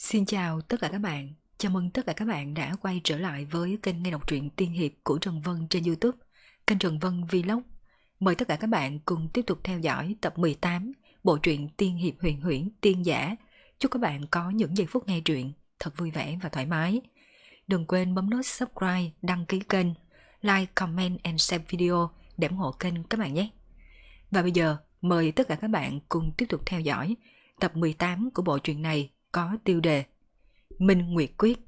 Xin chào tất cả các bạn, chào mừng tất cả các bạn đã quay trở lại với kênh nghe đọc truyện tiên hiệp của Trần Vân trên YouTube, kênh Trần Vân Vlog. Mời tất cả các bạn cùng tiếp tục theo dõi tập 18 bộ truyện tiên hiệp huyền huyễn tiên giả. Chúc các bạn có những giây phút nghe truyện thật vui vẻ và thoải mái. Đừng quên bấm nút subscribe, đăng ký kênh, like, comment and share video để ủng hộ kênh các bạn nhé. Và bây giờ mời tất cả các bạn cùng tiếp tục theo dõi tập 18 của bộ truyện này có tiêu đề Minh Nguyệt Quyết.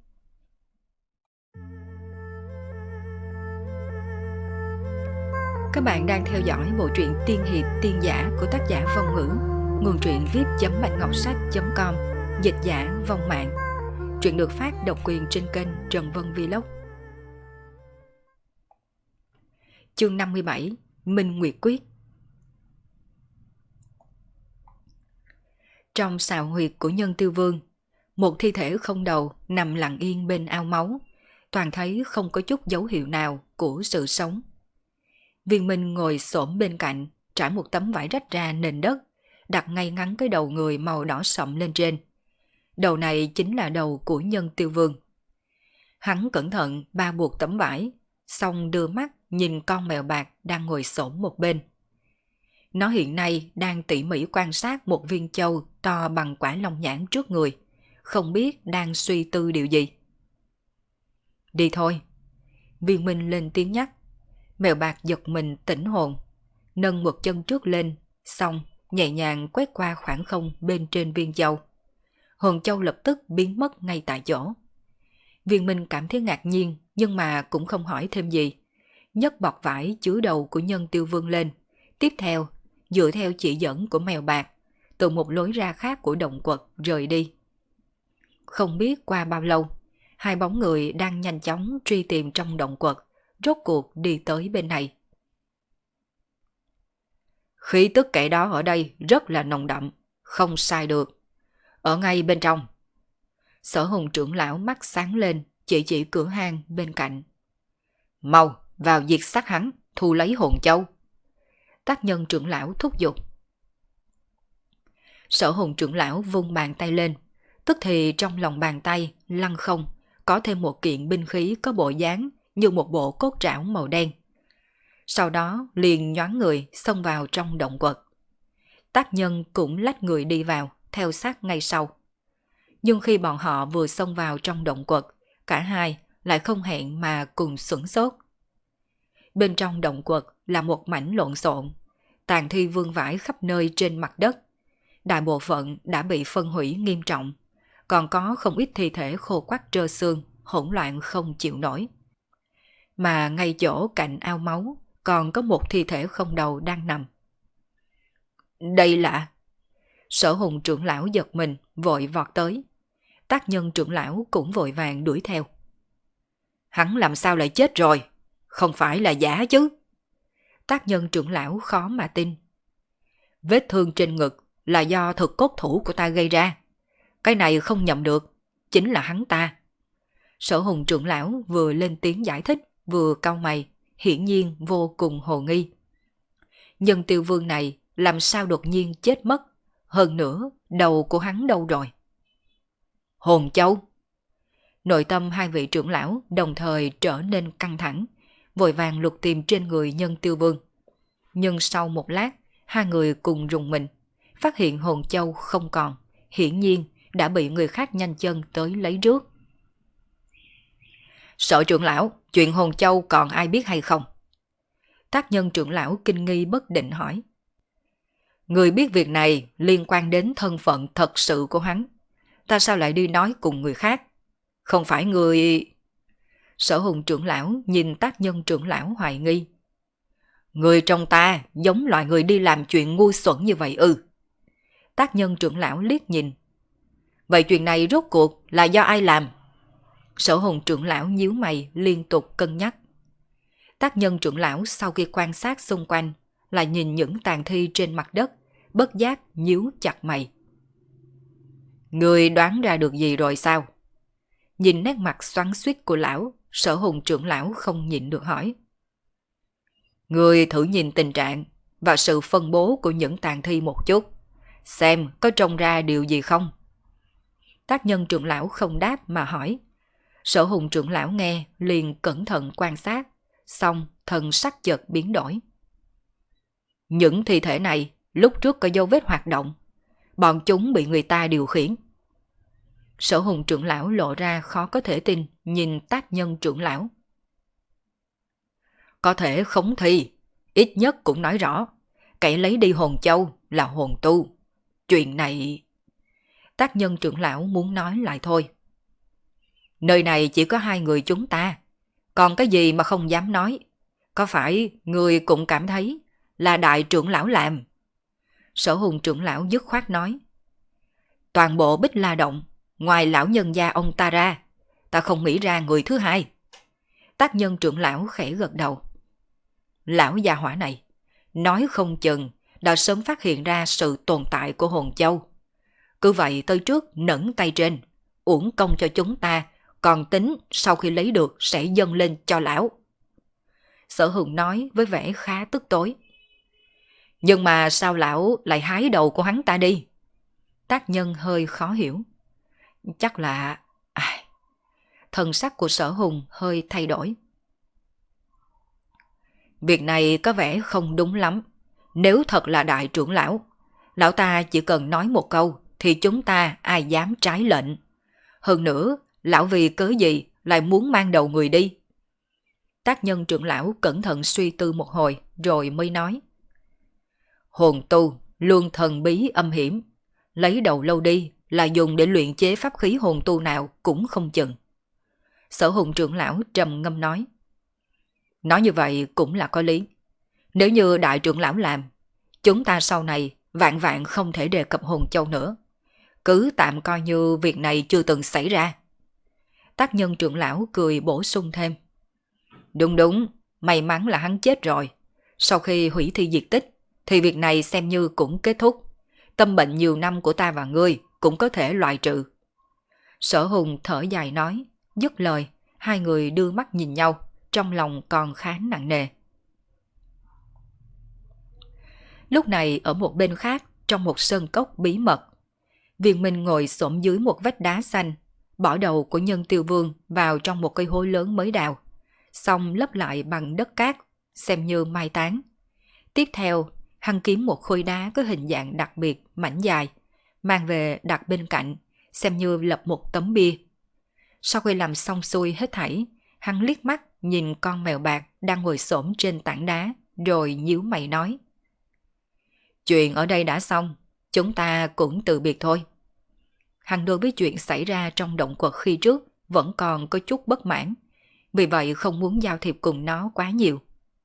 Các bạn đang theo dõi bộ truyện tiên hiệp tiên giả của tác giả Vong Ngữ, nguồn truyện viết.bạch-ngọc-sách.com, dịch giả Vong Mạng. Truyện được phát độc quyền trên kênh Trần Vân Vlog. Chương 57 Minh Nguyệt Quyết. Trong sào huyệt của Nhân Tiêu Vương, một thi thể không đầu nằm lặng yên bên ao máu, toàn thấy không có chút dấu hiệu nào của sự sống. Viên Minh ngồi xổm bên cạnh, trải một tấm vải rách ra nền đất, đặt ngay ngắn cái đầu người màu đỏ sậm lên trên. Đầu này chính là đầu của Nhân Tiêu Vương. Hắn cẩn thận ba buộc tấm vải, xong đưa mắt nhìn con mèo bạc đang ngồi xổm một bên. Nó hiện nay đang tỉ mỉ quan sát một viên châu to bằng quả long nhãn trước người, không biết đang suy tư điều gì. Đi thôi. Viên Minh lên tiếng nhắc. Mèo bạc giật mình tỉnh hồn, nâng một chân trước lên, xong nhẹ nhàng quét qua khoảng không bên trên viên châu. Hồn châu lập tức biến mất ngay tại chỗ. Viên Minh cảm thấy ngạc nhiên nhưng mà cũng không hỏi thêm gì. Nhấc bọc vải chứa đầu của Nhân Tiêu Vương lên. Tiếp theo, dựa theo chỉ dẫn của mèo bạc, từ một lối ra khác của động quật rời đi. Không biết qua bao lâu, hai bóng người đang nhanh chóng truy tìm trong động quật, rốt cuộc đi tới bên này. Khí tức kẻ đó ở đây rất là nồng đậm, không sai được. Ở ngay bên trong. Sở Hùng trưởng lão mắt sáng lên, chỉ cửa hang bên cạnh. Mau, vào diệt sát hắn, thu lấy hồn châu. Tác Nhân trưởng lão thúc giục. Sở Hùng trưởng lão vung bàn tay lên, tức thì trong lòng bàn tay lăng không có thêm một kiện binh khí có bộ dáng như một bộ cốt trảo màu đen. Sau đó liền nhoáng người xông vào trong động quật. Tác Nhân cũng lách người đi vào, theo sát ngay sau. Nhưng khi bọn họ vừa xông vào trong động quật, cả hai lại không hẹn mà cùng sửng sốt. Bên trong động quật là một mảnh lộn xộn, tàn thi vương vãi khắp nơi trên mặt đất. Đại bộ phận đã bị phân hủy nghiêm trọng, còn có không ít thi thể khô quắt trơ xương, hỗn loạn không chịu nổi. Mà ngay chỗ cạnh ao máu còn có một thi thể không đầu đang nằm. Đây là... Sở Hùng trưởng lão giật mình, vội vọt tới. Tác Nhân trưởng lão cũng vội vàng đuổi theo. Hắn làm sao lại chết rồi? Không phải là giả chứ? Tác Nhân trưởng lão khó mà tin. Vết thương trên ngực là do thực cốt thủ của ta gây ra. Cái này không nhầm được, chính là hắn ta. Sở Hùng trưởng lão vừa lên tiếng giải thích, vừa cau mày, hiển nhiên vô cùng hồ nghi. Nhân Tiêu Vương này làm sao đột nhiên chết mất? Hơn nữa, đầu của hắn đâu rồi? Hồn châu. Nội tâm hai vị trưởng lão đồng thời trở nên căng thẳng, vội vàng lục tìm trên người Nhân Tiêu Vương. Nhưng sau một lát, hai người cùng rùng mình, phát hiện hồn châu không còn, hiển nhiên đã bị người khác nhanh chân tới lấy trước. Sở trưởng lão, chuyện hồn châu còn ai biết hay không? Tác Nhân trưởng lão kinh nghi bất định hỏi. Người biết việc này liên quan đến thân phận thật sự của hắn. Ta sao lại đi nói cùng người khác? Không phải người... Sở Hùng trưởng lão nhìn Tác Nhân trưởng lão hoài nghi. Người trong ta giống loại người đi làm chuyện ngu xuẩn như vậy ư? Tác Nhân trưởng lão liếc nhìn. Vậy chuyện này rốt cuộc là do ai làm? Sở Hùng trưởng lão nhíu mày liên tục cân nhắc. Tác Nhân trưởng lão sau khi quan sát xung quanh, lại nhìn những tàn thi trên mặt đất, bất giác nhíu chặt mày. Người đoán ra được gì rồi sao? Nhìn nét mặt xoắn xuýt của lão, Sở Hùng trưởng lão không nhịn được hỏi. Người thử nhìn tình trạng và sự phân bố của những tàn thi một chút, xem có trông ra điều gì không. Tác Nhân trưởng lão không đáp mà hỏi. Sở Hùng trưởng lão nghe liền cẩn thận quan sát, xong thần sắc chợt biến đổi. Những thi thể này lúc trước có dấu vết hoạt động, bọn chúng bị người ta điều khiển. Sở Hùng trưởng lão lộ ra khó có thể tin nhìn Tác Nhân trưởng lão. Có thể khống thi, ít nhất cũng nói rõ, kẻ lấy đi hồn châu là hồn tu. Chuyện này... Tác Nhân trưởng lão muốn nói lại thôi. Nơi này chỉ có hai người chúng ta, còn cái gì mà không dám nói. Có phải người cũng cảm thấy là đại trưởng lão làm? Sở Hùng trưởng lão dứt khoát nói. Toàn bộ Bích La Động, ngoài lão nhân gia ông ta ra, ta không nghĩ ra người thứ hai. Tác Nhân trưởng lão khẽ gật đầu. Lão gia hỏa này, nói không chừng đã sớm phát hiện ra sự tồn tại của hồn châu. Cứ vậy tới trước nẫn tay trên, uổng công cho chúng ta, còn tính sau khi lấy được sẽ dâng lên cho lão. Sở Hùng nói với vẻ khá tức tối. Nhưng mà sao lão lại hái đầu của hắn ta đi? Tác Nhân hơi khó hiểu. Chắc là... Thần sắc của Sở Hùng hơi thay đổi. Việc này có vẻ không đúng lắm. Nếu thật là đại trưởng lão, lão ta chỉ cần nói một câu thì chúng ta ai dám trái lệnh. Hơn nữa, lão vì cớ gì lại muốn mang đầu người đi? Tác Nhân trưởng lão cẩn thận suy tư một hồi rồi mới nói. Hồn tu luôn thần bí âm hiểm, lấy đầu lâu đi là dùng để luyện chế pháp khí hồn tu nào cũng không chừng. Sở Hùng trưởng lão trầm ngâm nói. Nói như vậy cũng là có lý. Nếu như đại trưởng lão làm, chúng ta sau này vạn vạn không thể đề cập hồn châu nữa. Cứ tạm coi như việc này chưa từng xảy ra. Tác Nhân trưởng lão cười bổ sung thêm. Đúng đúng, may mắn là hắn chết rồi. Sau khi hủy thi diệt tích, thì việc này xem như cũng kết thúc. Tâm bệnh nhiều năm của ta và ngươi cũng có thể loại trừ. Sở Hùng thở dài nói, dứt lời, hai người đưa mắt nhìn nhau, trong lòng còn khá nặng nề. Lúc này ở một bên khác, trong một sơn cốc bí mật, Viên Minh ngồi xổm dưới một vách đá xanh, bỏ đầu của Nhân Tiêu Vương vào trong một cây hố lớn mới đào, xong lấp lại bằng đất cát, xem như mai táng. Tiếp theo, hắn kiếm một khối đá có hình dạng đặc biệt, mảnh dài, mang về đặt bên cạnh, xem như lập một tấm bia. Sau khi làm xong xuôi hết thảy, hắn liếc mắt nhìn con mèo bạc đang ngồi xổm trên tảng đá, rồi nhíu mày nói. Chuyện ở đây đã xong, chúng ta cũng từ biệt thôi. Hắn đối với chuyện xảy ra trong động quật khi trước vẫn còn có chút bất mãn, vì vậy không muốn giao thiệp cùng nó quá nhiều.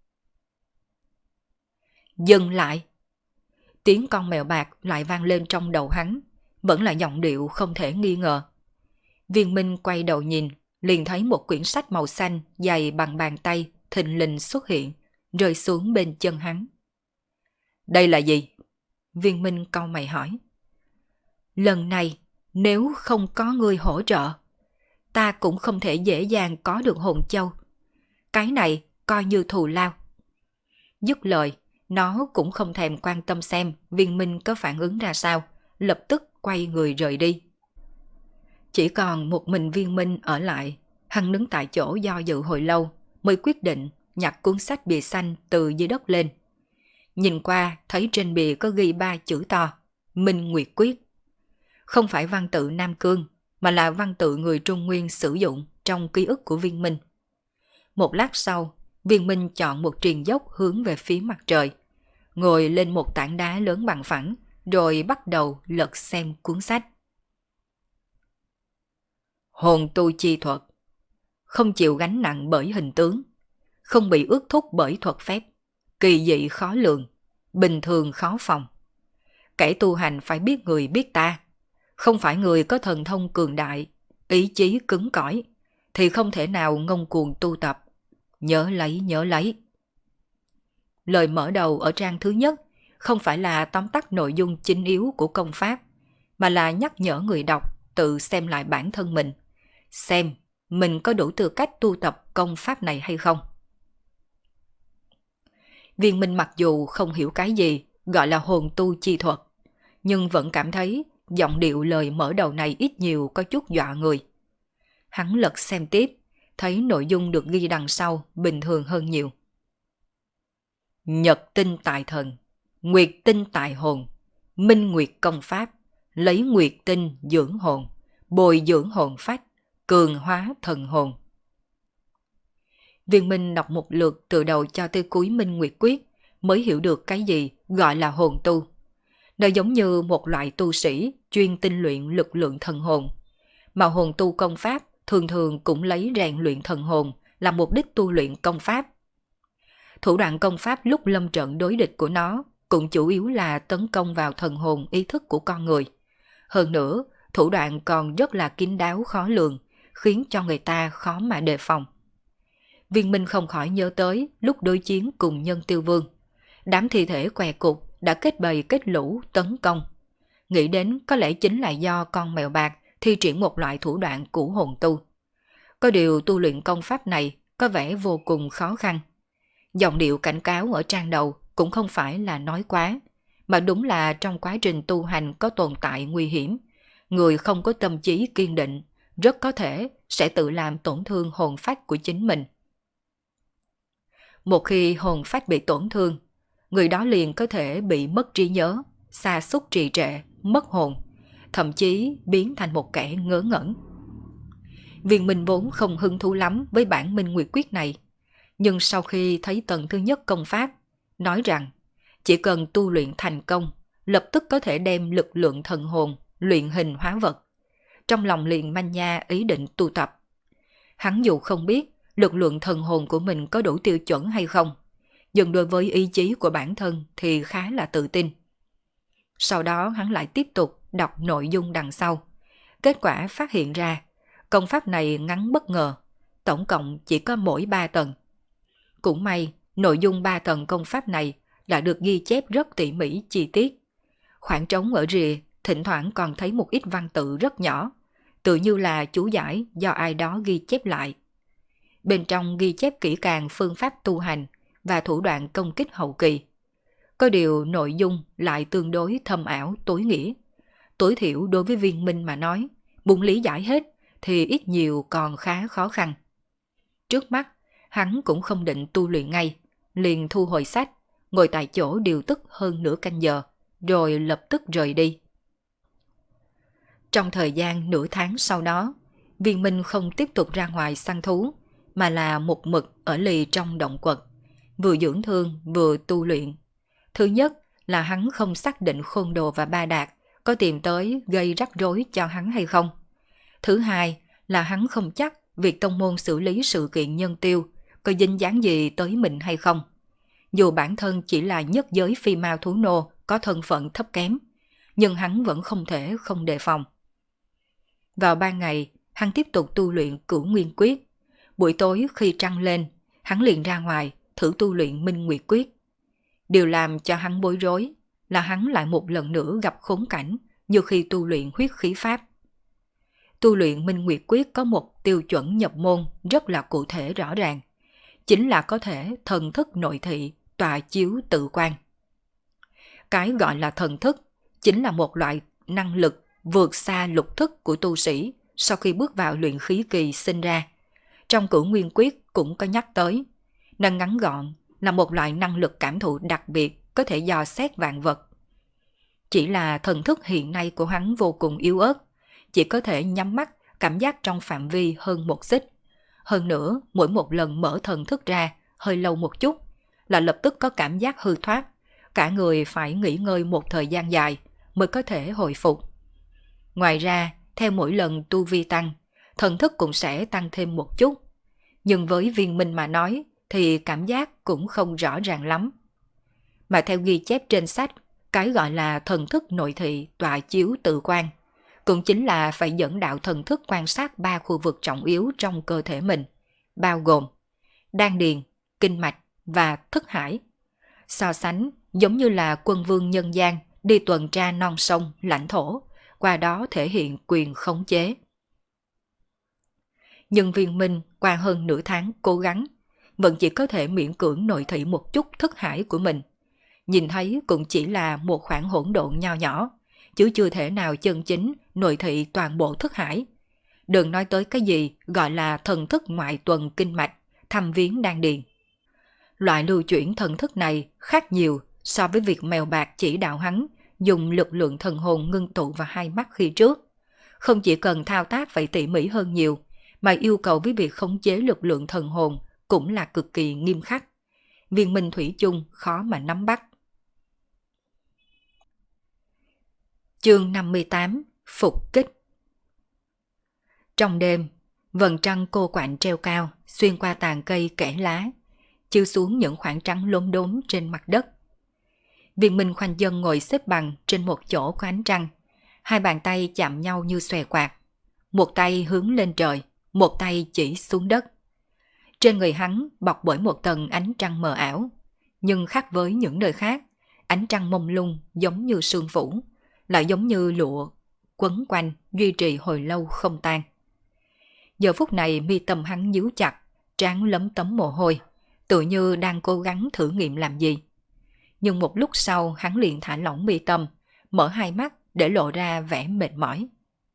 Dừng lại! Tiếng con mèo bạc lại vang lên trong đầu hắn, vẫn là giọng điệu không thể nghi ngờ. Viên Minh quay đầu nhìn, liền thấy một quyển sách màu xanh dày bằng bàn tay thình lình xuất hiện, rơi xuống bên chân hắn. Đây là gì? Viên Minh cau mày hỏi. Lần này, nếu không có người hỗ trợ, ta cũng không thể dễ dàng có được hồn châu. Cái này coi như thù lao. Dứt lời, nó cũng không thèm quan tâm xem Viên Minh có phản ứng ra sao, lập tức quay người rời đi. Chỉ còn một mình Viên Minh ở lại, hắn đứng tại chỗ do dự hồi lâu, mới quyết định nhặt cuốn sách bìa xanh từ dưới đất lên. Nhìn qua thấy trên bìa có ghi 3 chữ to, Minh Nguyệt Quyết. Không phải văn tự Nam Cương, mà là văn tự người Trung Nguyên sử dụng trong ký ức của Viên Minh. Một lát sau, Viên Minh chọn một triền dốc hướng về phía mặt trời, ngồi lên một tảng đá lớn bằng phẳng, rồi bắt đầu lật xem cuốn sách. Hồn tu chi thuật. Không chịu gánh nặng bởi hình tướng, không bị ước thúc bởi thuật phép, kỳ dị khó lường, bình thường khó phòng. Kẻ tu hành phải biết người biết ta, không phải người có thần thông cường đại, ý chí cứng cỏi, thì không thể nào ngông cuồng tu tập. Nhớ lấy, nhớ lấy. Lời mở đầu ở trang thứ nhất không phải là tóm tắt nội dung chính yếu của công pháp, mà là nhắc nhở người đọc tự xem lại bản thân mình, xem mình có đủ tư cách tu tập công pháp này hay không. Viên Minh mặc dù không hiểu cái gì gọi là hồn tu chi thuật, nhưng vẫn cảm thấy giọng điệu lời mở đầu này ít nhiều có chút dọa người. Hắn lật xem tiếp, thấy nội dung được ghi đằng sau bình thường hơn nhiều. Nhật tinh tại thần, nguyệt tinh tại hồn, minh nguyệt công pháp, lấy nguyệt tinh dưỡng hồn, bồi dưỡng hồn phách, cường hóa thần hồn. Viên Minh đọc một lượt từ đầu cho tới cuối Minh Nguyệt Quyết mới hiểu được cái gì gọi là hồn tu. Nó giống như một loại tu sĩ chuyên tinh luyện lực lượng thần hồn, mà hồn tu công pháp thường thường cũng lấy rèn luyện thần hồn là mục đích tu luyện công pháp. Thủ đoạn công pháp lúc lâm trận đối địch của nó cũng chủ yếu là tấn công vào thần hồn ý thức của con người. Hơn nữa, thủ đoạn còn rất là kín đáo khó lường, khiến cho người ta khó mà đề phòng. Viên Minh không khỏi nhớ tới lúc đối chiến cùng Nhân Tiêu Vương. Đám thi thể què cục đã kết bầy kết lũ tấn công. Nghĩ đến có lẽ chính là do con mèo bạc thi triển một loại thủ đoạn của hồn tu. Có điều tu luyện công pháp này có vẻ vô cùng khó khăn. Giọng điệu cảnh cáo ở trang đầu cũng không phải là nói quá, mà đúng là trong quá trình tu hành có tồn tại nguy hiểm. Người không có tâm trí kiên định rất có thể sẽ tự làm tổn thương hồn phách của chính mình. Một khi hồn phách bị tổn thương, người đó liền có thể bị mất trí nhớ, sa sút trì trệ, mất hồn, thậm chí biến thành một kẻ ngớ ngẩn. Viên Minh vốn không hứng thú lắm với bản Minh Nguyệt Quyết này, nhưng sau khi thấy tầng thứ nhất công pháp, nói rằng chỉ cần tu luyện thành công, lập tức có thể đem lực lượng thần hồn luyện hình hóa vật. Trong lòng liền manh nha ý định tu tập. Hắn dù không biết lực lượng thần hồn của mình có đủ tiêu chuẩn hay không, nhưng đối với ý chí của bản thân thì khá là tự tin. Sau đó hắn lại tiếp tục đọc nội dung đằng sau. Kết quả phát hiện ra, công pháp này ngắn bất ngờ, tổng cộng chỉ có mỗi 3 tầng. Cũng may, nội dung 3 tầng công pháp này đã được ghi chép rất tỉ mỉ chi tiết. Khoảng trống ở rìa, thỉnh thoảng còn thấy một ít văn tự rất nhỏ, tự như là chú giải do ai đó ghi chép lại. Bên trong ghi chép kỹ càng phương pháp tu hành và thủ đoạn công kích hậu kỳ. Có điều nội dung lại tương đối thâm ảo tối nghĩa. Tối thiểu đối với Viên Minh mà nói, muốn lý giải hết thì ít nhiều còn khá khó khăn. Trước mắt, hắn cũng không định tu luyện ngay, liền thu hồi sách, ngồi tại chỗ điều tức hơn nửa canh giờ, rồi lập tức rời đi. Trong thời gian nửa tháng sau đó, Viên Minh không tiếp tục ra ngoài săn thú, mà là một mực ở lì trong động quật, vừa dưỡng thương vừa tu luyện. Thứ nhất là hắn không xác định Khôn Đồ và Ba Đạt có tìm tới gây rắc rối cho hắn hay không. Thứ hai là hắn không chắc việc tông môn xử lý sự kiện Nhân Tiêu có dính dáng gì tới mình hay không. Dù bản thân chỉ là nhất giới phi mao thú nô có thân phận thấp kém, nhưng hắn vẫn không thể không đề phòng. Vào ban ngày, hắn tiếp tục tu luyện Cửu Nguyên Quyết. Buổi tối khi trăng lên, hắn liền ra ngoài thử tu luyện Minh Nguyệt Quyết. Điều làm cho hắn bối rối là hắn lại một lần nữa gặp khốn cảnh như khi tu luyện huyết khí pháp. Tu luyện Minh Nguyệt Quyết có một tiêu chuẩn nhập môn rất là cụ thể rõ ràng, chính là có thể thần thức nội thị, tọa chiếu tự quan. Cái gọi là thần thức chính là một loại năng lực vượt xa lục thức của tu sĩ sau khi bước vào luyện khí kỳ sinh ra. Trong Cửu Nguyên Quyết cũng có nhắc tới, năng ngắn gọn là một loại năng lực cảm thụ đặc biệt có thể dò xét vạn vật. Chỉ là thần thức hiện nay của hắn vô cùng yếu ớt, chỉ có thể nhắm mắt cảm giác trong phạm vi hơn 1 xích. Hơn nữa, mỗi một lần mở thần thức ra hơi lâu một chút là lập tức có cảm giác hư thoát, cả người phải nghỉ ngơi một thời gian dài mới có thể hồi phục. Ngoài ra, theo mỗi lần tu vi tăng, thần thức cũng sẽ tăng thêm một chút. Nhưng với Viên Minh mà nói thì cảm giác cũng không rõ ràng lắm. Mà theo ghi chép trên sách, cái gọi là thần thức nội thị tọa chiếu tự quan, cũng chính là phải dẫn đạo thần thức quan sát 3 khu vực trọng yếu trong cơ thể mình, bao gồm đan điền, kinh mạch và thức hải. So sánh giống như là quân vương nhân gian đi tuần tra non sông, lãnh thổ, qua đó thể hiện quyền khống chế. Nhưng Viên Minh qua hơn nửa tháng cố gắng, vẫn chỉ có thể miễn cưỡng nội thị một chút thức hải của mình. Nhìn thấy cũng chỉ là một khoảng hỗn độn nho nhỏ, chứ chưa thể nào chân chính nội thị toàn bộ thức hải. Đừng nói tới cái gì gọi là thần thức ngoại tuần kinh mạch, thăm viếng đan điền. Loại lưu chuyển thần thức này khác nhiều so với việc mèo bạc chỉ đạo hắn dùng lực lượng thần hồn ngưng tụ vào hai mắt khi trước. Không chỉ cần thao tác phải tỉ mỉ hơn nhiều, mà yêu cầu với việc khống chế lực lượng thần hồn cũng là cực kỳ nghiêm khắc. Viên minh thủy chung khó mà nắm bắt. Chương 58 Phục kích. Trong đêm, vầng trăng cô quạnh treo cao, xuyên qua tàn cây kẽ lá, chiếu xuống những khoảng trắng lốm đốm trên mặt đất. Viên minh khoanh chân ngồi xếp bằng trên một chỗ có ánh trăng, hai bàn tay chạm nhau như xòe quạt, một tay hướng lên trời, một tay chỉ xuống đất. Trên người hắn bọc bởi một tầng ánh trăng mờ ảo, nhưng khác với những nơi khác, ánh trăng mông lung giống như sương phủ, lại giống như lụa quấn quanh duy trì hồi lâu không tan. Giờ phút này mi tâm hắn nhíu chặt, trán lấm tấm mồ hôi, tự như đang cố gắng thử nghiệm làm gì. Nhưng một lúc sau hắn liền thả lỏng mi tâm, mở hai mắt để lộ ra vẻ mệt mỏi.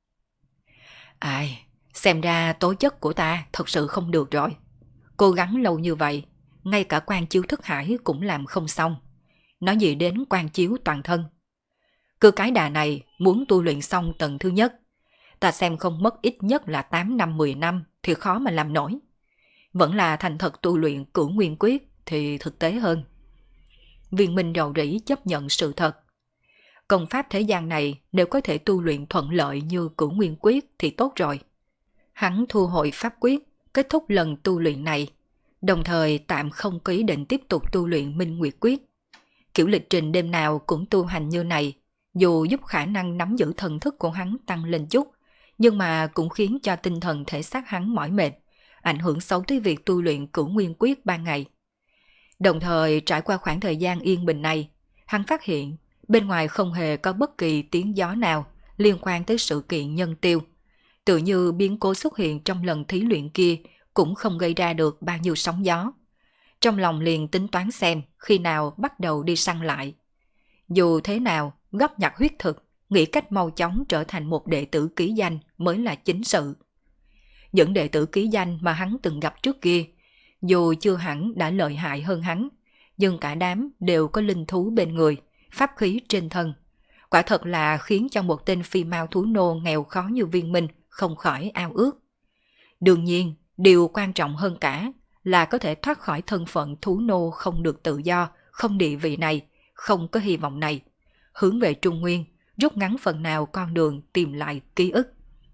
Ai, xem ra tố chất của ta thật sự không được rồi. Cố gắng lâu như vậy, ngay cả quan chiếu thức hải cũng làm không xong. Nói gì đến quan chiếu toàn thân. Cứ cái đà này muốn tu luyện xong tầng thứ nhất, ta xem không mất ít nhất là 8 năm 10 năm thì khó mà làm nổi. Vẫn là thành thật tu luyện Cửu Nguyên Quyết thì thực tế hơn. Viên minh rầu rĩ chấp nhận sự thật. Công pháp thế gian này nếu có thể tu luyện thuận lợi như Cửu Nguyên Quyết thì tốt rồi. Hắn thu hồi pháp quyết, kết thúc lần tu luyện này, đồng thời tạm không có ý định tiếp tục tu luyện Minh Nguyệt Quyết. Kiểu lịch trình đêm nào cũng tu hành như này, dù giúp khả năng nắm giữ thần thức của hắn tăng lên chút, nhưng mà cũng khiến cho tinh thần thể xác hắn mỏi mệt, ảnh hưởng xấu tới việc tu luyện Cửu Nguyên Quyết ban ngày. Đồng thời trải qua khoảng thời gian yên bình này, hắn phát hiện bên ngoài không hề có bất kỳ tiếng gió nào liên quan tới sự kiện nhân tiêu. Tự như biến cố xuất hiện trong lần thí luyện kia cũng không gây ra được bao nhiêu sóng gió. Trong lòng liền tính toán xem khi nào bắt đầu đi săn lại. Dù thế nào, góp nhặt huyết thực, nghĩ cách mau chóng trở thành một đệ tử ký danh mới là chính sự. Những đệ tử ký danh mà hắn từng gặp trước kia, dù chưa hẳn đã lợi hại hơn hắn, nhưng cả đám đều có linh thú bên người, pháp khí trên thân. Quả thật là khiến cho một tên phi mao thú nô nghèo khó như Viên Minh không khỏi ao ước. Đương nhiên, điều quan trọng hơn cả là có thể thoát khỏi thân phận thú nô không được tự do, không địa vị này, không có hy vọng này. Hướng về Trung Nguyên, rút ngắn phần nào con đường tìm lại ký ức.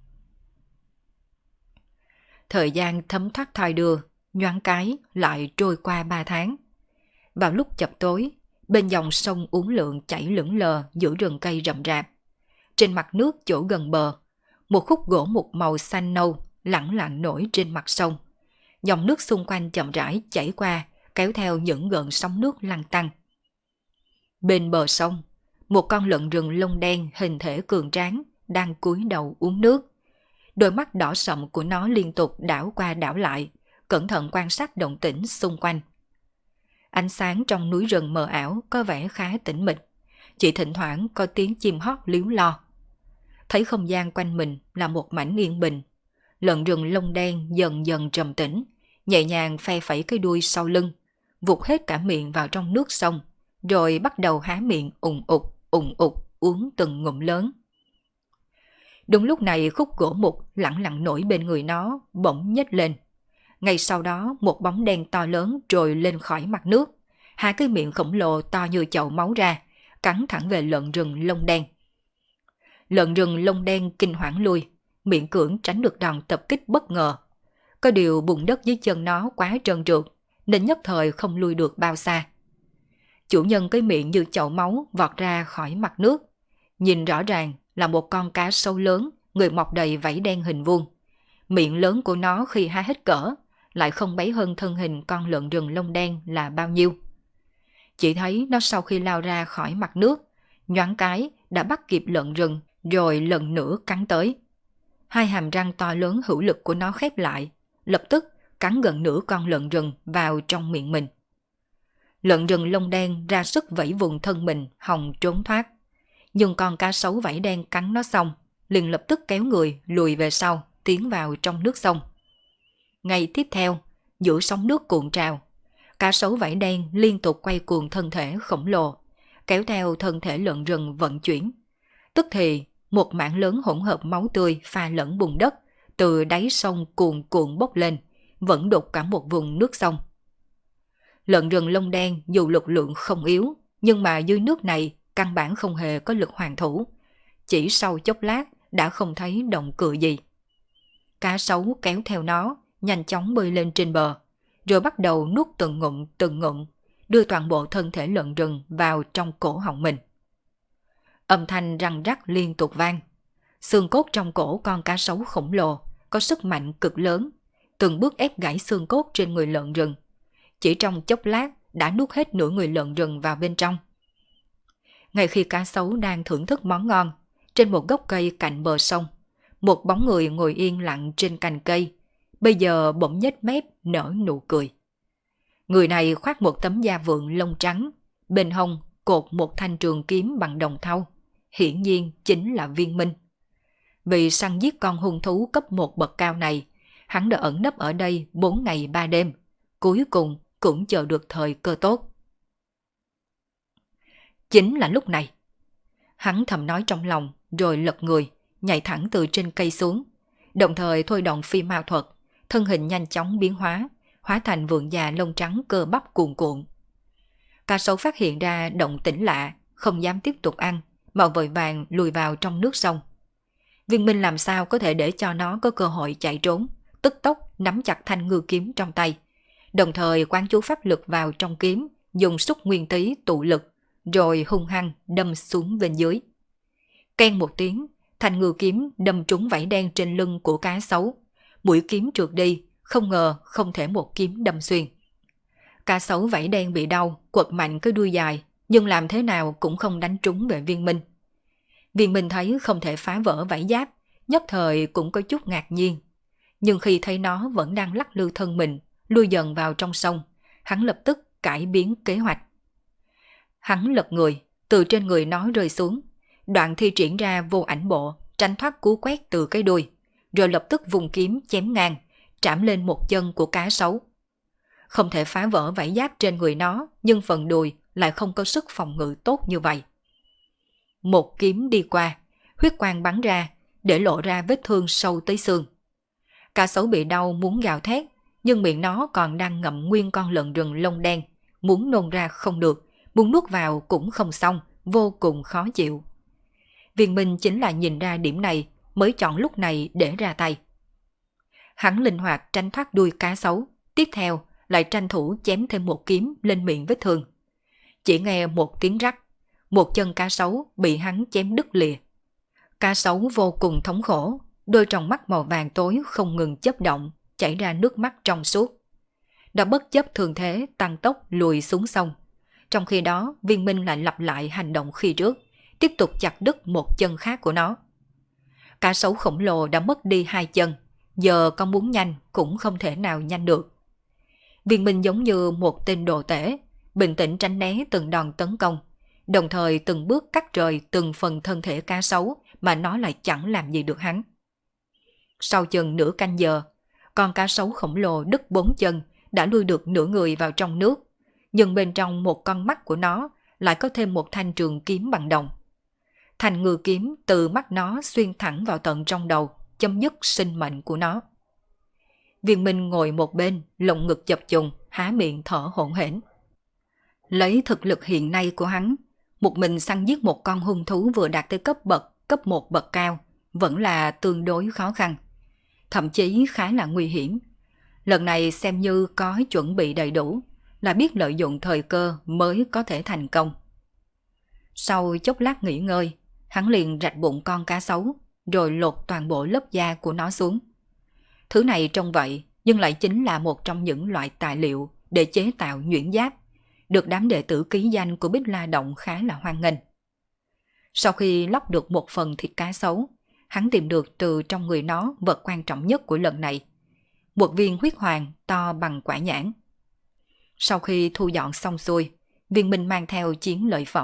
Thời gian thấm thoát thoi đưa, nhoáng cái lại trôi qua 3 tháng. Vào lúc chập tối, bên dòng sông uốn lượn chảy lững lờ giữa rừng cây rậm rạp. Trên mặt nước chỗ gần bờ, một khúc gỗ mục màu xanh nâu lẳng lặng nổi trên mặt sông. Dòng nước xung quanh chậm rãi chảy qua, kéo theo những gợn sóng nước lăn tăn. Bên bờ sông, một con lợn rừng lông đen hình thể cường tráng đang cúi đầu uống nước. Đôi mắt đỏ sậm của nó liên tục đảo qua đảo lại, cẩn thận quan sát động tĩnh xung quanh. Ánh sáng trong núi rừng mờ ảo có vẻ khá tĩnh mịch, chỉ thỉnh thoảng có tiếng chim hót líu lo. Thấy không gian quanh mình là một mảnh yên bình, lợn rừng lông đen dần dần trầm tĩnh, nhẹ nhàng phe phẩy cái đuôi sau lưng, vụt hết cả miệng vào trong nước sông, rồi bắt đầu há miệng ùng ục uống từng ngụm lớn. Đúng lúc này khúc gỗ mục lẳng lặng nổi bên người nó bỗng nhếch lên. Ngay sau đó một bóng đen to lớn trồi lên khỏi mặt nước, hai cái miệng khổng lồ to như chậu máu ra, cắn thẳng về lợn rừng lông đen. Lợn rừng lông đen kinh hoảng lui, miệng cưỡng tránh được đòn tập kích bất ngờ. Có điều bùn đất dưới chân nó quá trơn trượt, nên nhất thời không lui được bao xa. Chủ nhân cái miệng như chậu máu vọt ra khỏi mặt nước. Nhìn rõ ràng là một con cá sấu lớn, người mọc đầy vảy đen hình vuông. Miệng lớn của nó khi há hết cỡ, lại không bấy hơn thân hình con lợn rừng lông đen là bao nhiêu. Chỉ thấy nó sau khi lao ra khỏi mặt nước, nhoáng cái đã bắt kịp lợn rừng rồi lần nữa cắn tới. Hai hàm răng to lớn hữu lực của nó khép lại, lập tức cắn gần nửa con lợn rừng vào trong miệng mình. Lợn rừng lông đen ra sức vẫy vùng thân mình hòng trốn thoát. Nhưng con cá sấu vảy đen cắn nó xong, liền lập tức kéo người lùi về sau, tiến vào trong nước sông. Ngày tiếp theo, giữa sóng nước cuộn trào, cá sấu vảy đen liên tục quay cuồng thân thể khổng lồ, kéo theo thân thể lợn rừng vận chuyển. Tức thì, một mảng lớn hỗn hợp máu tươi pha lẫn bùn đất từ đáy sông cuồn cuộn bốc lên, vẫn đục cả một vùng nước sông. Lợn rừng lông đen dù lực lượng không yếu, nhưng mà dưới nước này căn bản không hề có lực hoàn thủ. Chỉ sau chốc lát đã không thấy động cựa gì. Cá sấu kéo theo nó, nhanh chóng bơi lên trên bờ, rồi bắt đầu nuốt từng ngụm, đưa toàn bộ thân thể lợn rừng vào trong cổ họng mình. Âm thanh răng rắc liên tục vang. Xương cốt trong cổ con cá sấu khổng lồ có sức mạnh cực lớn, từng bước ép gãy xương cốt trên người lợn rừng. Chỉ trong chốc lát đã nuốt hết nửa người lợn rừng vào bên trong. Ngay khi cá sấu đang thưởng thức món ngon, trên một gốc cây cạnh bờ sông, một bóng người ngồi yên lặng trên cành cây, bây giờ bỗng nhếch mép nở nụ cười. Người này khoác một tấm da vượn lông trắng, bên hông cột một thanh trường kiếm bằng đồng thau, hiển nhiên chính là Viên Minh. Vì săn giết con hung thú cấp 1 bậc cao này, hắn đã ẩn nấp ở đây 4 ngày 3 đêm, cuối cùng cũng chờ được thời cơ tốt. Chính là lúc này, hắn thầm nói trong lòng rồi lật người, nhảy thẳng từ trên cây xuống, đồng thời thôi động phi mao thuật, thân hình nhanh chóng biến hóa, hóa thành vượn già lông trắng cơ bắp cuồn cuộn. Cá sấu phát hiện ra động tĩnh lạ, không dám tiếp tục ăn, mà vội vàng lùi vào trong nước sông. Viên Minh làm sao có thể để cho nó có cơ hội chạy trốn, tức tốc nắm chặt thanh ngư kiếm trong tay, đồng thời quán chú pháp lực vào trong kiếm, dùng xúc nguyên tý tụ lực, rồi hung hăng đâm xuống bên dưới. Keng một tiếng, thanh ngư kiếm đâm trúng vảy đen trên lưng của cá sấu. Mũi kiếm trượt đi, không ngờ không thể một kiếm đâm xuyên. Cá sấu vảy đen bị đau, quật mạnh cái đuôi dài, nhưng làm thế nào cũng không đánh trúng về Viên Minh. Viên Minh thấy không thể phá vỡ vảy giáp, nhất thời cũng có chút ngạc nhiên. Nhưng khi thấy nó vẫn đang lắc lư thân mình, lui dần vào trong sông, hắn lập tức cải biến kế hoạch. Hắn lật người, từ trên người nó rơi xuống, đoạn thi triển ra vô ảnh bộ, tránh thoát cú quét từ cái đuôi, rồi lập tức vùng kiếm chém ngang, trảm lên một chân của cá sấu. Không thể phá vỡ vảy giáp trên người nó, nhưng phần đùi lại không có sức phòng ngự tốt như vậy. Một kiếm đi qua, huyết quang bắn ra, để lộ ra vết thương sâu tới xương. Cá sấu bị đau muốn gào thét, nhưng miệng nó còn đang ngậm nguyên con lợn rừng lông đen, muốn nôn ra không được, muốn nuốt vào cũng không xong, vô cùng khó chịu. Viên Minh chính là nhìn ra điểm này mới chọn lúc này để ra tay. Hắn linh hoạt tránh thoát đuôi cá sấu, tiếp theo lại tranh thủ chém thêm một kiếm lên miệng vết thương. Chỉ nghe một tiếng rắc, một chân cá sấu bị hắn chém đứt lìa. Cá sấu vô cùng thống khổ, đôi tròng mắt màu vàng tối không ngừng chớp động, chảy ra nước mắt trong suốt. Đã bất chấp thường thế tăng tốc lùi xuống sông. Trong khi đó, Viên Minh lại lặp lại hành động khi trước, tiếp tục chặt đứt một chân khác của nó. Cá sấu khổng lồ đã mất đi 2 chân, giờ con muốn nhanh cũng không thể nào nhanh được. Viên Minh giống như một tên đồ tể, bình tĩnh tránh né từng đòn tấn công, đồng thời từng bước cắt rời từng phần thân thể cá sấu mà nó lại chẳng làm gì được hắn. Sau chừng nửa canh giờ, con cá sấu khổng lồ đứt 4 chân đã lui được nửa người vào trong nước, nhưng bên trong một con mắt của nó lại có thêm một thanh trường kiếm bằng đồng. Thanh ngư kiếm từ mắt nó xuyên thẳng vào tận trong đầu, chấm dứt sinh mệnh của nó. Viên Minh ngồi một bên, lồng ngực chập trùng, há miệng thở hổn hển. Lấy thực lực hiện nay của hắn, một mình săn giết một con hung thú vừa đạt tới cấp 1 bậc cao, vẫn là tương đối khó khăn, thậm chí khá là nguy hiểm. Lần này xem như có chuẩn bị đầy đủ, là biết lợi dụng thời cơ mới có thể thành công. Sau chốc lát nghỉ ngơi, hắn liền rạch bụng con cá sấu, rồi lột toàn bộ lớp da của nó xuống. Thứ này trông vậy, nhưng lại chính là một trong những loại tài liệu để chế tạo nhuyễn giáp, được đám đệ tử ký danh của Bích La Động khá là hoan nghênh. Sau khi lóc được một phần thịt cá sấu, hắn tìm được từ trong người nó vật quan trọng nhất của lần này, một viên huyết hoàng to bằng quả nhãn. Sau khi thu dọn xong xuôi, Viên Minh mang theo chiến lợi phẩm,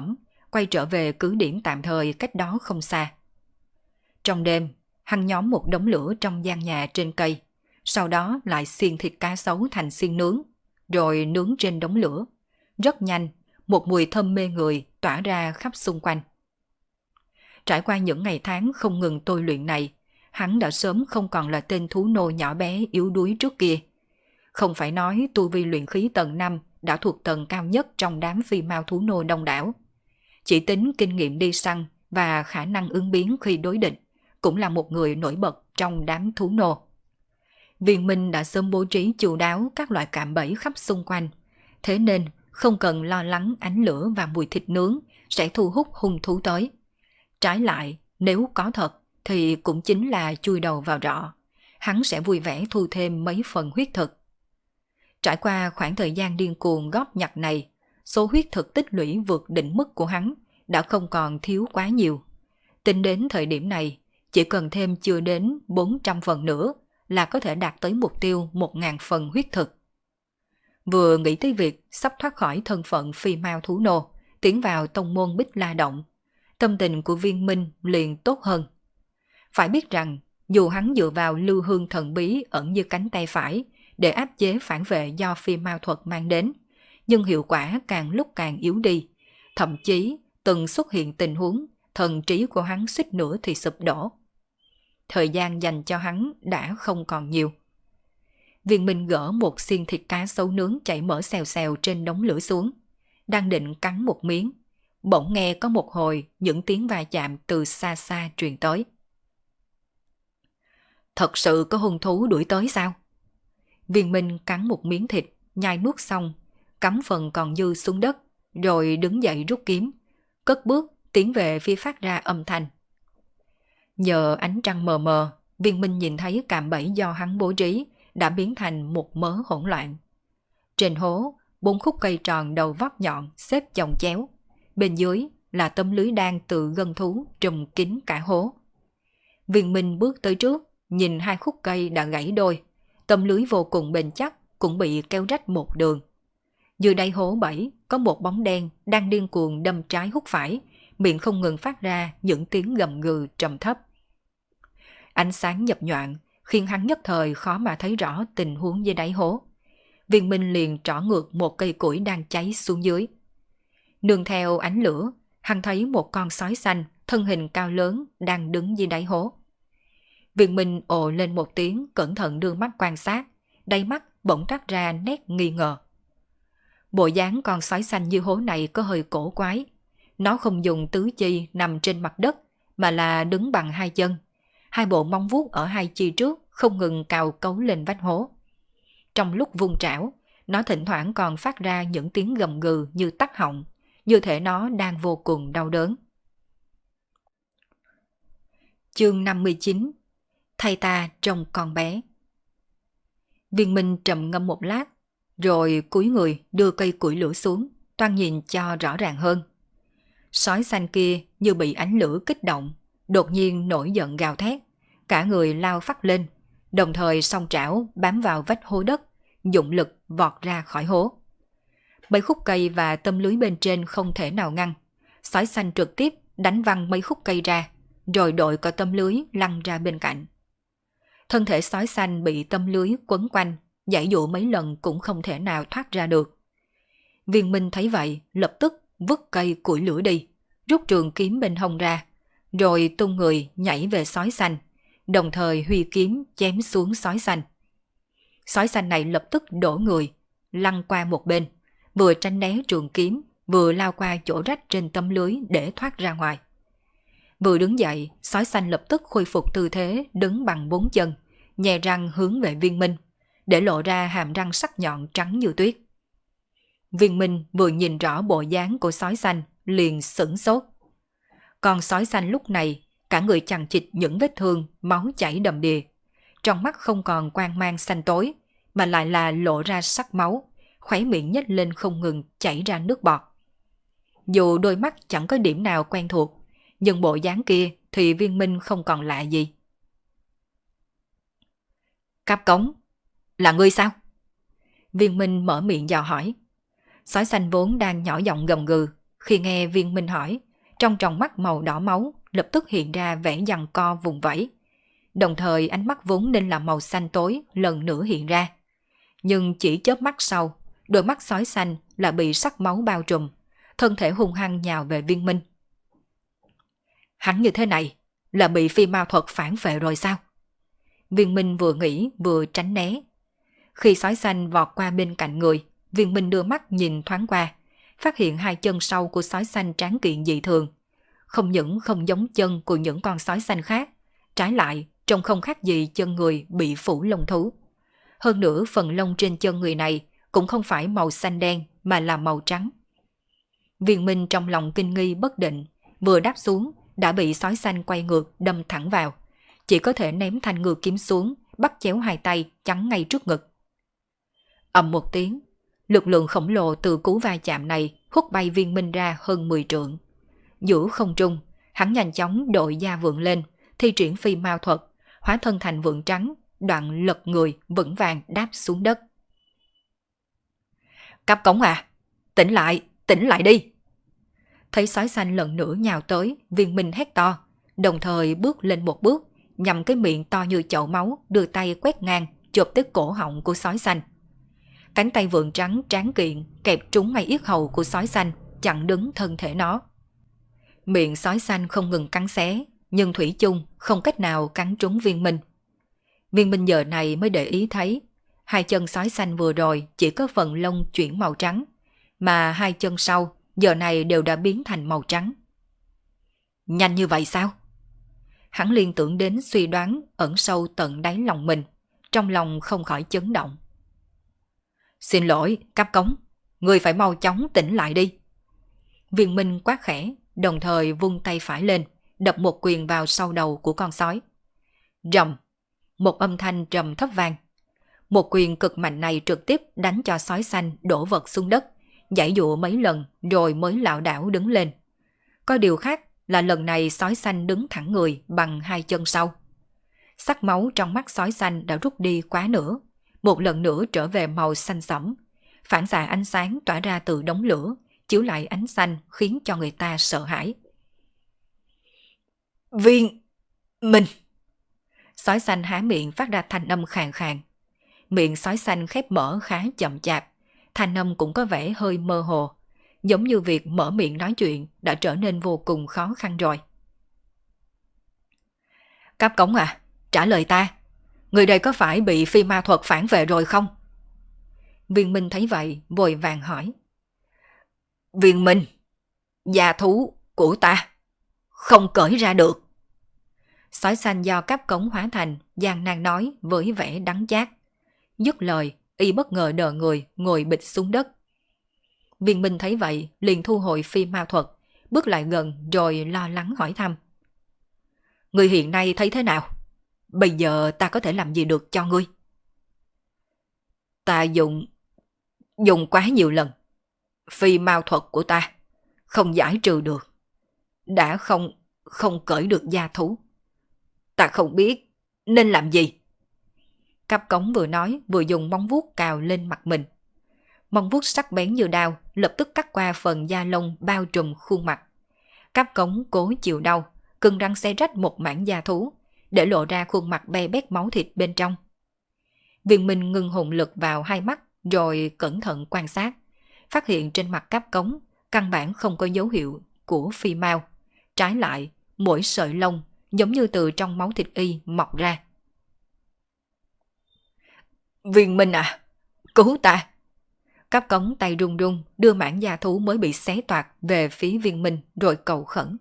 quay trở về cứ điểm tạm thời cách đó không xa. Trong đêm, hắn nhóm một đống lửa trong gian nhà trên cây, sau đó lại xiên thịt cá sấu thành xiên nướng, rồi nướng trên đống lửa. Rất nhanh, một mùi thơm mê người tỏa ra khắp xung quanh. Trải qua những ngày tháng không ngừng tôi luyện này, hắn đã sớm không còn là tên thú nô nhỏ bé yếu đuối trước kia. Không phải nói tu vi luyện khí tầng 5 đã thuộc tầng cao nhất trong đám phi mao thú nô đông đảo. Chỉ tính kinh nghiệm đi săn và khả năng ứng biến khi đối địch, cũng là một người nổi bật trong đám thú nô. Viên Minh đã sớm bố trí chu đáo các loại cạm bẫy khắp xung quanh, thế nên không cần lo lắng ánh lửa và mùi thịt nướng sẽ thu hút hung thú tới. Trái lại, nếu có thật thì cũng chính là chui đầu vào rọ, hắn sẽ vui vẻ thu thêm mấy phần huyết thực. Trải qua khoảng thời gian điên cuồng góp nhặt này, số huyết thực tích lũy vượt đỉnh mức của hắn đã không còn thiếu quá nhiều. Tính đến thời điểm này, chỉ cần thêm chưa đến 400 phần nữa là có thể đạt tới mục tiêu 1.000 phần huyết thực. Vừa nghĩ tới việc sắp thoát khỏi thân phận phi mao thú nô, tiến vào tông môn Bích La Động, tâm tình của Viên Minh liền tốt hơn. Phải biết rằng, dù hắn dựa vào lưu hương thần bí ẩn như cánh tay phải để áp chế phản vệ do phi mao thuật mang đến, nhưng hiệu quả càng lúc càng yếu đi. Thậm chí, từng xuất hiện tình huống thần trí của hắn suýt nữa thì sụp đổ. Thời gian dành cho hắn đã không còn nhiều. Viên Minh gỡ một xiên thịt cá sấu nướng chảy mỡ xèo xèo trên đống lửa xuống, đang định cắn một miếng, bỗng nghe có một hồi những tiếng va chạm từ xa xa truyền tới. Thật sự có hung thú đuổi tới sao? Viên Minh cắn một miếng thịt, nhai nuốt xong, cắm phần còn dư xuống đất, rồi đứng dậy rút kiếm, cất bước tiến về phía phát ra âm thanh. Nhờ ánh trăng mờ mờ, Viên Minh nhìn thấy cạm bẫy do hắn bố trí đã biến thành một mớ hỗn loạn. Trên hố, 4 khúc cây tròn đầu vót nhọn xếp chồng chéo, bên dưới là tấm lưới đan từ gân thú trùm kín cả hố. Viên Minh bước tới trước, nhìn 2 khúc cây đã gãy đôi, tấm lưới vô cùng bền chắc cũng bị kéo rách một đường. Dưới đáy hố bẫy có một bóng đen đang điên cuồng đâm trái hút phải, miệng không ngừng phát ra những tiếng gầm gừ trầm thấp. Ánh sáng nhập nhoạng khiến hắn nhất thời khó mà thấy rõ tình huống dưới đáy hố. Viên Minh liền trỏ ngược một cây củi đang cháy xuống dưới. Nương theo ánh lửa, hắn thấy một con sói xanh thân hình cao lớn đang đứng dưới đáy hố. Viên Minh ồ lên một tiếng, cẩn thận đưa mắt quan sát, đáy mắt bỗng toát ra nét nghi ngờ. Bộ dáng con sói xanh như hố này có hơi cổ quái. Nó không dùng tứ chi nằm trên mặt đất, mà là đứng bằng 2 chân. 2 bộ móng vuốt ở 2 chi trước không ngừng cào cấu lên vách hố. Trong lúc vung trảo, nó thỉnh thoảng còn phát ra những tiếng gầm gừ như tắc họng, như thể nó đang vô cùng đau đớn. Chương 59. Thay ta trông con bé. Viên Minh trầm ngâm một lát, rồi cúi người đưa cây củi lửa xuống, toan nhìn cho rõ ràng hơn. Sói xanh kia như bị ánh lửa kích động, đột nhiên nổi giận gào thét, cả người lao phắt lên, đồng thời song trảo bám vào vách hố đất, dụng lực vọt ra khỏi hố. Mấy khúc cây và tấm lưới bên trên không thể nào ngăn, sói xanh trực tiếp đánh văng mấy khúc cây ra, rồi đội cả tấm lưới lăn ra bên cạnh. Thân thể sói xanh bị tấm lưới quấn quanh, giãy dụ mấy lần cũng không thể nào thoát ra được. Viên Minh thấy vậy, lập tức vứt cây củi lửa đi, rút trường kiếm bên hông ra, rồi tung người nhảy về sói xanh, đồng thời huy kiếm chém xuống sói xanh. Sói xanh này lập tức đổ người, lăn qua một bên, vừa tránh né trường kiếm, vừa lao qua chỗ rách trên tấm lưới để thoát ra ngoài. Vừa đứng dậy, sói xanh lập tức khôi phục tư thế đứng bằng 4 chân, nhè răng hướng về Viên Minh, để lộ ra hàm răng sắc nhọn trắng như tuyết. Viên Minh vừa nhìn rõ bộ dáng của sói xanh, liền sửng sốt. Con sói xanh lúc này, cả người chằng chịt những vết thương, máu chảy đầm đìa. Trong mắt không còn quang mang xanh tối, mà lại là lộ ra sắc máu, khóe miệng nhếch lên không ngừng chảy ra nước bọt. Dù đôi mắt chẳng có điểm nào quen thuộc, nhưng bộ dáng kia thì Viên Minh không còn lạ gì. Cáp Cống, là ngươi sao? Viên Minh mở miệng dò hỏi. Sói xanh vốn đang nhỏ giọng gầm gừ, Khi nghe Viên Minh hỏi, trong tròng mắt màu đỏ máu lập tức hiện ra vẻ giằng co vùng vẫy. Đồng thời ánh mắt vốn nên là màu xanh tối lần nữa hiện ra. Nhưng chỉ chớp mắt sau, đôi mắt sói xanh là bị sắc máu bao trùm, thân thể hung hăng nhào về Viên Minh. Hắn như thế này là bị phi ma thuật phản phệ rồi sao? Viên Minh vừa nghĩ vừa tránh né. Khi sói xanh vọt qua bên cạnh người, Viên Minh đưa mắt nhìn thoáng qua, phát hiện hai chân sau của sói xanh tráng kiện dị thường. Không những không giống chân của những con sói xanh khác, trái lại trông không khác gì chân người bị phủ lông thú. Hơn nữa phần lông trên chân người này cũng không phải màu xanh đen mà là màu trắng. Viên Minh trong lòng kinh nghi bất định, vừa đáp xuống đã bị sói xanh quay ngược đâm thẳng vào. Chỉ có thể ném thanh ngư kiếm xuống, bắt chéo hai tay chắn ngay trước ngực. Ầm một tiếng, lực lượng khổng lồ từ cú va chạm này hút bay Viên Minh ra hơn 10 trượng. Giữa không trung, hắn nhanh chóng đội da vượng lên, thi triển phi mao thuật, hóa thân thành vượng trắng, đoạn lật người vững vàng đáp xuống đất. Cáp cống à, tỉnh lại đi. Thấy sói xanh lần nữa nhào tới, Viên Minh hét to, đồng thời bước lên một bước, nhằm cái miệng to như chậu máu, đưa tay quét ngang, chộp tới cổ họng của sói xanh. Cánh tay vượn trắng tráng kiện kẹp trúng ngay yết hầu của sói xanh, chặn đứng thân thể nó. Miệng sói xanh không ngừng cắn xé, nhưng thủy chung không cách nào cắn trúng Viên Minh. Viên Minh giờ này mới để ý thấy, hai chân sói xanh vừa rồi chỉ có phần lông chuyển màu trắng, mà hai chân sau giờ này đều đã biến thành màu trắng. Nhanh như vậy sao? Hắn liên tưởng đến suy đoán ẩn sâu tận đáy lòng mình, trong lòng không khỏi chấn động. Xin lỗi, Cáp Cống, người phải mau chóng tỉnh lại đi. Viên Minh quát khẽ, đồng thời vung tay phải lên, đập một quyền vào sau đầu của con sói. Rầm, một âm thanh trầm thấp vang. Một quyền cực mạnh này trực tiếp đánh cho sói xanh đổ vật xuống đất, giãy giụa mấy lần rồi mới lảo đảo đứng lên. Có điều khác là lần này sói xanh đứng thẳng người bằng hai chân sau. Sắc máu trong mắt sói xanh đã rút đi quá nửa, một lần nữa trở về màu xanh sẫm, phản xạ ánh sáng tỏa ra từ đống lửa, chiếu lại ánh xanh khiến cho người ta sợ hãi. Viên Minh! Sói xanh há miệng phát ra thanh âm khàn khàn. Miệng sói xanh khép mở khá chậm chạp, thanh âm cũng có vẻ hơi mơ hồ, giống như việc mở miệng nói chuyện đã trở nên vô cùng khó khăn rồi. Cáp Cống à, trả lời ta, người đây có phải bị phi ma thuật phản vệ rồi không? Viên Minh thấy vậy, vội vàng hỏi. Viên Minh, da thú của ta không cởi ra được. Sói xanh do Cáp Cống hóa thành, gian nan nói với vẻ đắng chát. Dứt lời, y bất ngờ đờ người, ngồi bịch xuống đất. Viên Minh thấy vậy, liền thu hồi phi ma thuật, bước lại gần rồi lo lắng hỏi thăm. Người hiện nay thấy thế nào? Bây giờ ta có thể làm gì được cho ngươi? Ta dùng quá nhiều lần. Phi ma thuật của ta không giải trừ được. Đã không cởi được da thú. Ta không biết nên làm gì. Cáp Cống vừa nói vừa dùng móng vuốt cào lên mặt mình. Móng vuốt sắc bén như đao lập tức cắt qua phần da lông bao trùm khuôn mặt. Cáp Cống cố chịu đau, cứng rắn xé rách một mảng da thú, để lộ ra khuôn mặt be bét máu thịt bên trong. Viên Minh ngưng hồn lực vào hai mắt rồi cẩn thận quan sát, phát hiện trên mặt Cáp Cống căn bản không có dấu hiệu của phi mao, trái lại mỗi sợi lông giống như từ trong máu thịt y mọc ra. Viên Minh à, cứu ta! Cáp Cống tay run run đưa mảng da thú mới bị xé toạc về phía Viên Minh rồi cầu khẩn.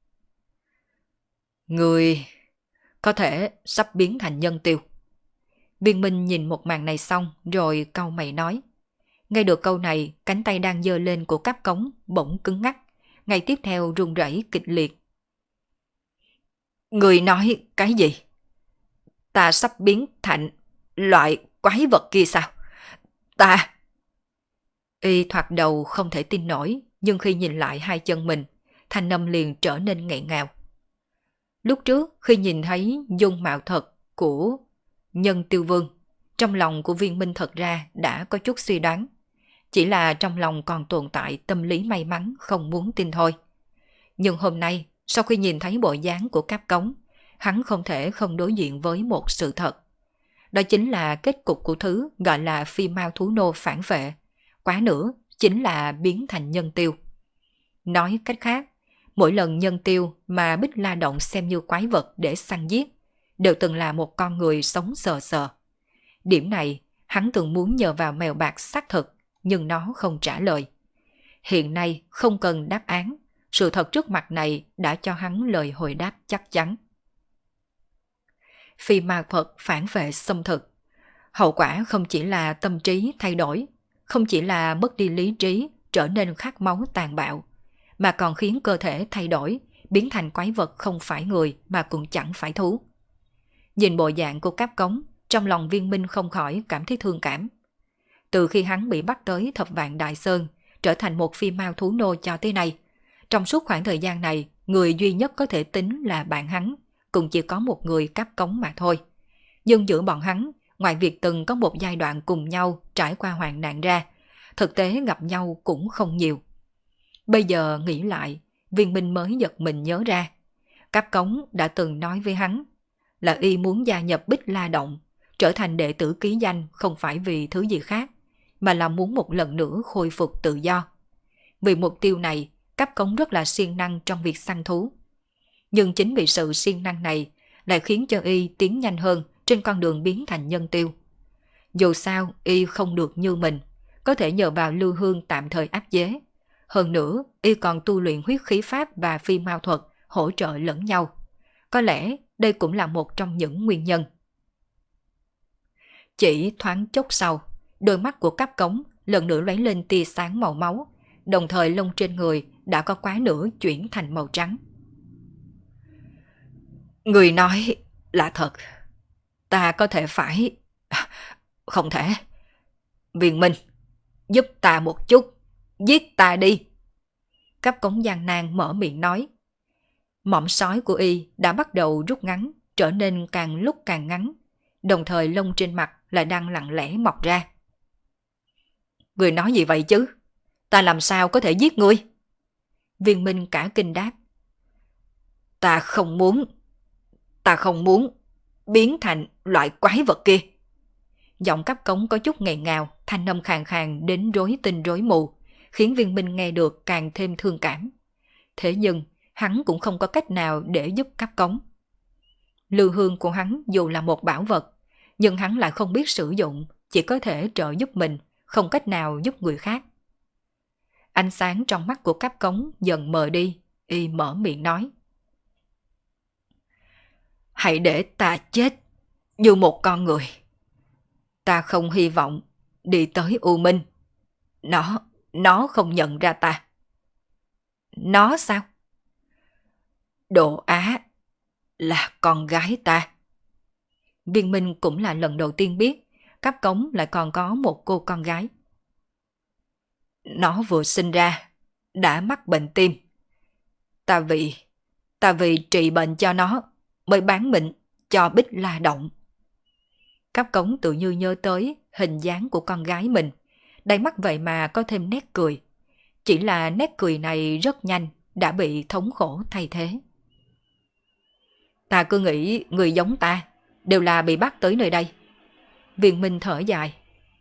Người có thể sắp biến thành nhân tiêu. Viên Minh nhìn một màn này xong rồi cau mày nói. Nghe được câu này, cánh tay đang giơ lên của Cáp Cống bỗng cứng ngắc, ngay tiếp theo run rẩy kịch liệt. Người nói cái gì? Ta sắp biến thành loại quái vật kia sao? Ta... Y thoạt đầu không thể tin nổi, nhưng khi nhìn lại hai chân mình, thanh âm liền trở nên nghẹn ngào. Lúc trước khi nhìn thấy dung mạo thật của Nhân Tiêu Vương, trong lòng của Viên Minh thật ra đã có chút suy đoán. chỉ là trong lòng còn tồn tại tâm lý may mắn không muốn tin thôi. Nhưng hôm nay, sau khi nhìn thấy bộ dáng của Cáp Cống, hắn không thể không đối diện với một sự thật. Đó chính là kết cục của thứ gọi là phi mao thú nô phản vệ, quá nữa chính là biến thành nhân tiêu. Nói cách khác, mỗi lần nhân tiêu mà Bích La Động xem như quái vật để săn giết, đều từng là một con người sống sờ sờ. Điểm này, hắn từng muốn nhờ vào mèo bạc xác thực, nhưng nó không trả lời. Hiện nay không cần đáp án, sự thật trước mặt này đã cho hắn lời hồi đáp chắc chắn. Phi ma Phật phản vệ xâm thực. Hậu quả không chỉ là tâm trí thay đổi, không chỉ là mất đi lý trí, trở nên khát máu tàn bạo, mà còn khiến cơ thể thay đổi, biến thành quái vật không phải người mà cũng chẳng phải thú. Nhìn bộ dạng của Cáp Cống, trong lòng Viên Minh không khỏi cảm thấy thương cảm. Từ khi hắn bị bắt tới Thập Vạn Đại Sơn, trở thành một phi mao thú nô cho tới nay, trong suốt khoảng thời gian này, người duy nhất có thể tính là bạn hắn, cũng chỉ có một người Cáp Cống mà thôi. Nhưng giữa bọn hắn, ngoài việc từng có một giai đoạn cùng nhau trải qua hoạn nạn ra, thực tế gặp nhau cũng không nhiều. Bây giờ nghĩ lại, Viên Minh mới giật mình nhớ ra. Cáp Cống đã từng nói với hắn là y muốn gia nhập Bích La Động, trở thành đệ tử ký danh không phải vì thứ gì khác, mà là muốn một lần nữa khôi phục tự do. Vì mục tiêu này, Cáp Cống rất là siêng năng trong việc săn thú. Nhưng chính vì sự siêng năng này lại khiến cho y tiến nhanh hơn trên con đường biến thành nhân tiêu. Dù sao, y không được như mình, có thể nhờ vào lưu hương tạm thời áp chế. Hơn nữa, y còn tu luyện huyết khí pháp và phi mao thuật hỗ trợ lẫn nhau. Có lẽ đây cũng là một trong những nguyên nhân. Chỉ thoáng chốc sau, đôi mắt của Cáp Cống lần nữa lóe lên tia sáng màu máu, đồng thời lông trên người đã có quá nửa chuyển thành màu trắng. Người nói là thật, ta có thể phải... Không thể. Viên Minh, giúp ta một chút, giết ta đi. Cáp Cống gian nan mở miệng nói. Mõm sói của y đã bắt đầu rút ngắn, trở nên càng lúc càng ngắn, đồng thời lông trên mặt lại đang lặng lẽ mọc ra. Người nói gì vậy chứ? Ta làm sao có thể giết ngươi? Viên Minh cả kinh đáp. Ta không muốn biến thành loại quái vật kia. Giọng Cáp Cống có chút nghẹn ngào, thanh âm khàn khàn đến rối tinh rối mù, khiến Viên Minh nghe được càng thêm thương cảm. Thế nhưng, hắn cũng không có cách nào để giúp Cáp Cống. Lưu hương của hắn dù là một bảo vật, nhưng hắn lại không biết sử dụng, chỉ có thể trợ giúp mình, không cách nào giúp người khác. Ánh sáng trong mắt của Cáp Cống dần mờ đi, y mở miệng nói. Hãy để ta chết như một con người. Ta không hy vọng đi tới U Minh. Nó không nhận ra ta. Nó sao? Đồ Á là con gái ta. Viên Minh cũng là lần đầu tiên biết Cáp Cống lại còn có một cô con gái. Nó vừa sinh ra đã mắc bệnh tim. Ta vì trị bệnh cho nó mới bán mình cho Bích La Động. Cáp Cống tự như nhớ tới hình dáng của con gái mình, đáy mắt vậy mà có thêm nét cười. Chỉ là nét cười này rất nhanh đã bị thống khổ thay thế. Ta cứ nghĩ người giống ta đều là bị bắt tới nơi đây. Viên Minh thở dài.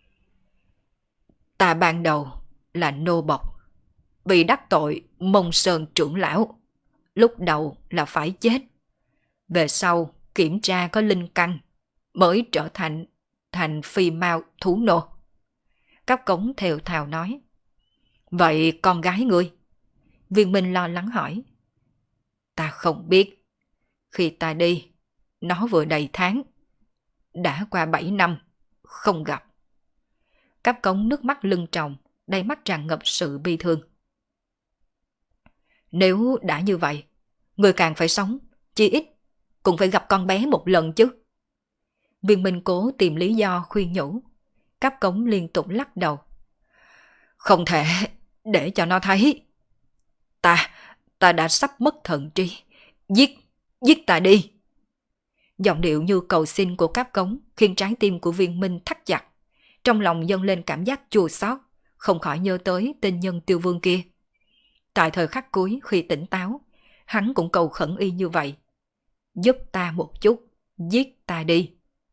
Ta ban đầu là nô bộc, vì đắc tội Mông Sơn trưởng lão, lúc đầu là phải chết. Về sau kiểm tra có linh căn, mới trở thành phi mao thú nô. Cáp Cống thều thào nói. Vậy con gái ngươi? Viên Minh lo lắng hỏi. Ta không biết. Khi ta đi, nó vừa đầy tháng. Đã qua 7 năm, không gặp. Cáp Cống nước mắt lưng tròng, đầy mắt tràn ngập sự bi thương. Nếu đã như vậy, người càng phải sống, chỉ ít cũng phải gặp con bé một lần chứ. Viên Minh cố tìm lý do khuyên nhủ. Cáp Cống liên tục lắc đầu. Không thể để cho nó thấy. Ta đã sắp mất thần trí. Giết ta đi. Giọng điệu như cầu xin của Cáp Cống khiến trái tim của Viên Minh thắt chặt. Trong lòng dâng lên cảm giác chua xót, không khỏi nhớ tới tên nhân Tiêu Vương kia. Tại thời khắc cuối khi tỉnh táo, hắn cũng cầu khẩn y như vậy. Giúp ta một chút, giết ta đi.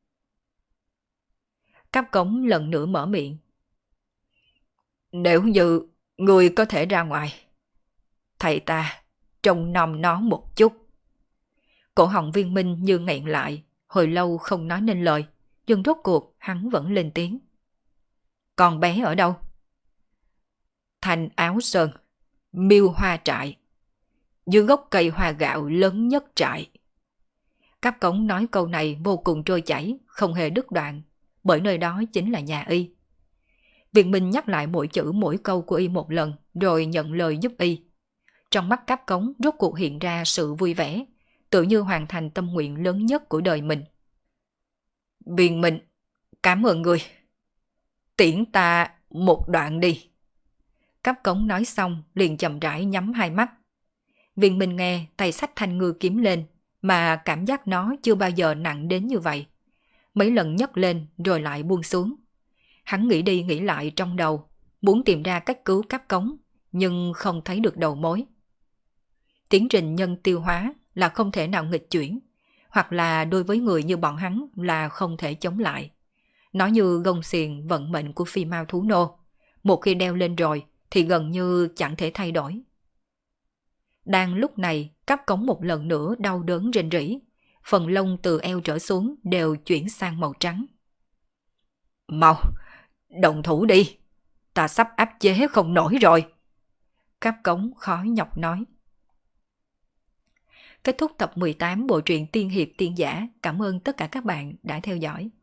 Cáp cống lần nữa mở miệng. Nếu như người có thể ra ngoài, thầy ta trông nom nó một chút. Cổ họng Viên Minh như nghẹn lại, hồi lâu không nói nên lời, nhưng rốt cuộc hắn vẫn lên tiếng. Con bé ở đâu? Thành Áo Sơn, Miêu Hoa Trại, dưới gốc cây hoa gạo lớn nhất trại. Cáp cống nói câu này vô cùng trôi chảy, không hề đứt đoạn, bởi nơi đó chính là nhà y. Viên Minh nhắc lại mỗi chữ mỗi câu của y một lần, rồi nhận lời giúp y. Trong mắt Cáp cống rốt cuộc hiện ra sự vui vẻ, tự như hoàn thành tâm nguyện lớn nhất của đời mình. Viên Minh, cảm ơn người. Tiễn ta một đoạn đi. Cáp cống nói xong liền chậm rãi nhắm hai mắt. Viên Minh nghe tay xách thanh ngư kiếm lên, mà cảm giác nó chưa bao giờ nặng đến như vậy. Mấy lần nhấc lên rồi lại buông xuống. Hắn nghĩ đi nghĩ lại trong đầu, muốn tìm ra cách cứu Cáp cống, nhưng không thấy được đầu mối. Tiến trình nhân tiêu hóa là không thể nào nghịch chuyển, hoặc là đối với người như bọn hắn là không thể chống lại. Nó như gông xiềng vận mệnh của phi mao thú nô, một khi đeo lên rồi thì gần như chẳng thể thay đổi. Đang lúc này, Cáp cống một lần nữa đau đớn rên rỉ, phần lông từ eo trở xuống đều chuyển sang màu trắng. Mau, động thủ đi, ta sắp áp chế không nổi rồi. Cáp cống khó nhọc nói. Kết thúc tập 18 bộ truyện Tiên Hiệp Tiên Giả. Cảm ơn tất cả các bạn đã theo dõi.